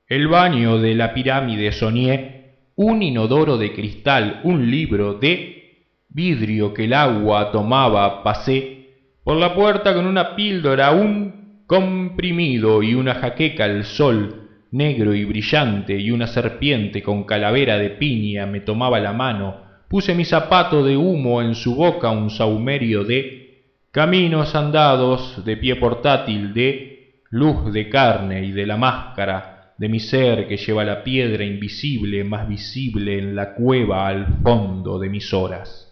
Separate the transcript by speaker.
Speaker 1: El baño de la pirámide soñé, un inodoro de cristal, un libro de vidrio que el agua tomaba, pasé por la puerta con una píldora, un comprimido y una jaqueca al sol, negro y brillante, y una serpiente con calavera de piña me tomaba la mano. Puse mi zapato de humo en su boca, un sahumerio de caminos andados, de pie portátil, de luz de carne y de la máscara de mi ser que lleva la piedra invisible más visible en la cueva al fondo de mis horas.